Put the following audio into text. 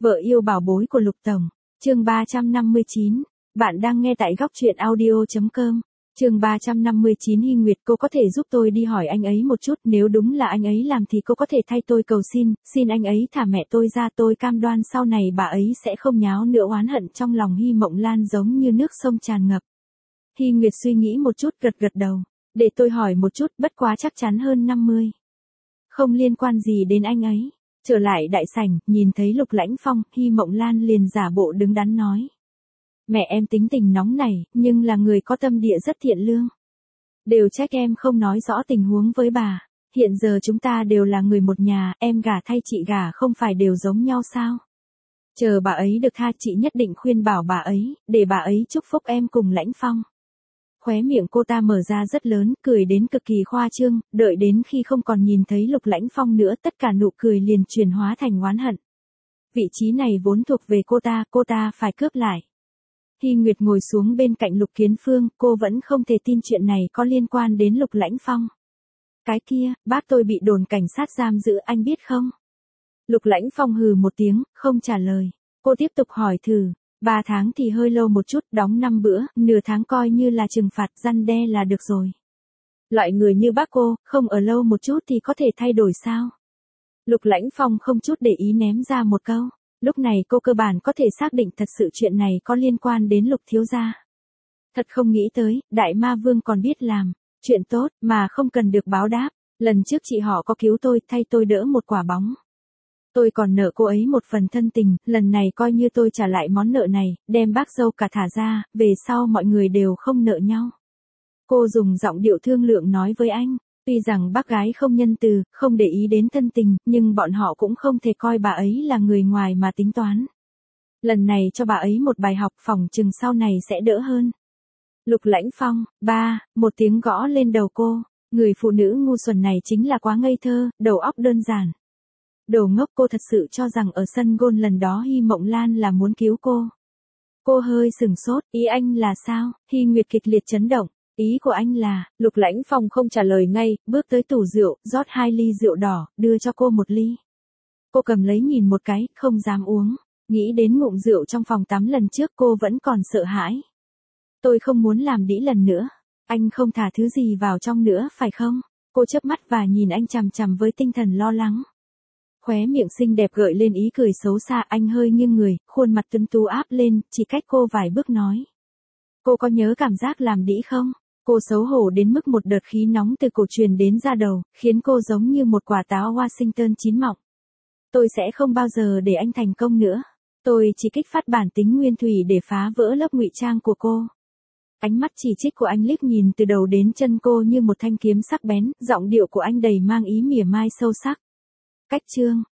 Vợ yêu bảo bối của Lục Tổng. Chương 359. Bạn đang nghe tại góc truyện audio.com. Chương 359. Hy Nguyệt, cô có thể giúp tôi đi hỏi anh ấy một chút, nếu đúng là anh ấy làm thì cô có thể thay tôi cầu xin anh ấy thả mẹ tôi ra, tôi cam đoan sau này bà ấy sẽ không nháo nữa. Oán hận trong lòng Hy Mộng Lan giống như nước sông tràn ngập. Hy Nguyệt suy nghĩ một chút, gật đầu. Để tôi hỏi một chút, bất quá chắc chắn hơn 50. Không liên quan gì đến anh ấy. Trở lại đại sảnh, nhìn thấy Lục Lãnh Phong, Hy Mộng Lan liền giả bộ đứng đắn nói. Mẹ em tính tình nóng nảy, nhưng là người có tâm địa rất thiện lương. Đều trách em không nói rõ tình huống với bà. Hiện giờ chúng ta đều là người một nhà, em gả thay chị gả không phải đều giống nhau sao? Chờ bà ấy được tha, chị nhất định khuyên bảo bà ấy, để bà ấy chúc phúc em cùng Lãnh Phong. Khóe miệng cô ta mở ra rất lớn, cười đến cực kỳ khoa trương, đợi đến khi không còn nhìn thấy Lục Lãnh Phong nữa, tất cả nụ cười liền chuyển hóa thành oán hận. Vị trí này vốn thuộc về cô ta phải cướp lại. Hy Nguyệt ngồi xuống bên cạnh Lục Kiến Phương, cô vẫn không thể tin chuyện này có liên quan đến Lục Lãnh Phong. Cái kia, bác tôi bị đồn cảnh sát giam giữ, anh biết không? Lục Lãnh Phong hừ một tiếng, không trả lời. Cô tiếp tục hỏi thử. 3 tháng thì hơi lâu một chút, đóng 5 bữa, nửa tháng coi như là trừng phạt, răn đe là được rồi. Loại người như bác cô, không ở lâu một chút thì có thể thay đổi sao? Lục Lãnh Phong không chút để ý ném ra một câu. Lúc này cô cơ bản có thể xác định thật sự chuyện này có liên quan đến Lục thiếu gia. Thật không nghĩ tới, Đại Ma Vương còn biết làm chuyện tốt mà không cần được báo đáp. Lần trước chị họ có cứu tôi, thay tôi đỡ một quả bóng. Tôi còn nợ cô ấy một phần thân tình, lần này coi như tôi trả lại món nợ này, đem bác dâu cả thả ra, về sau mọi người đều không nợ nhau. Cô dùng giọng điệu thương lượng nói với anh, tuy rằng bác gái không nhân từ, không để ý đến thân tình, nhưng bọn họ cũng không thể coi bà ấy là người ngoài mà tính toán. Lần này cho bà ấy một bài học, phỏng chừng sau này sẽ đỡ hơn. Lục Lãnh Phong, một tiếng gõ lên đầu cô, người phụ nữ ngu xuẩn này chính là quá ngây thơ, đầu óc đơn giản. Đồ ngốc, cô thật sự cho rằng ở sân gôn lần đó Hy Mộng Lan là muốn cứu cô. Cô hơi sừng sốt, ý anh là sao? Hy Nguyệt kịch liệt chấn động, ý của anh là, Lục Lãnh Phong không trả lời ngay, bước tới tủ rượu, rót 2 ly rượu đỏ, đưa cho cô 1 ly. Cô cầm lấy nhìn một cái, không dám uống, nghĩ đến ngụm rượu trong phòng tắm lần trước cô vẫn còn sợ hãi. Tôi không muốn làm đĩ lần nữa, anh không thả thứ gì vào trong nữa phải không? Cô chớp mắt và nhìn anh chằm chằm với tinh thần lo lắng. Khóe miệng xinh đẹp gợi lên ý cười xấu xa, anh hơi nghiêng người, khuôn mặt tuấn tú áp lên, chỉ cách cô vài bước nói. Cô có nhớ cảm giác làm đĩ không? Cô xấu hổ đến mức một đợt khí nóng từ cổ truyền đến da đầu, khiến cô giống như một quả táo Washington chín mọng. Tôi sẽ không bao giờ để anh thành công nữa. Tôi chỉ kích phát bản tính nguyên thủy để phá vỡ lớp ngụy trang của cô. Ánh mắt chỉ trích của anh liếc nhìn từ đầu đến chân cô như một thanh kiếm sắc bén, giọng điệu của anh đầy mang ý mỉa mai sâu sắc. Cách chương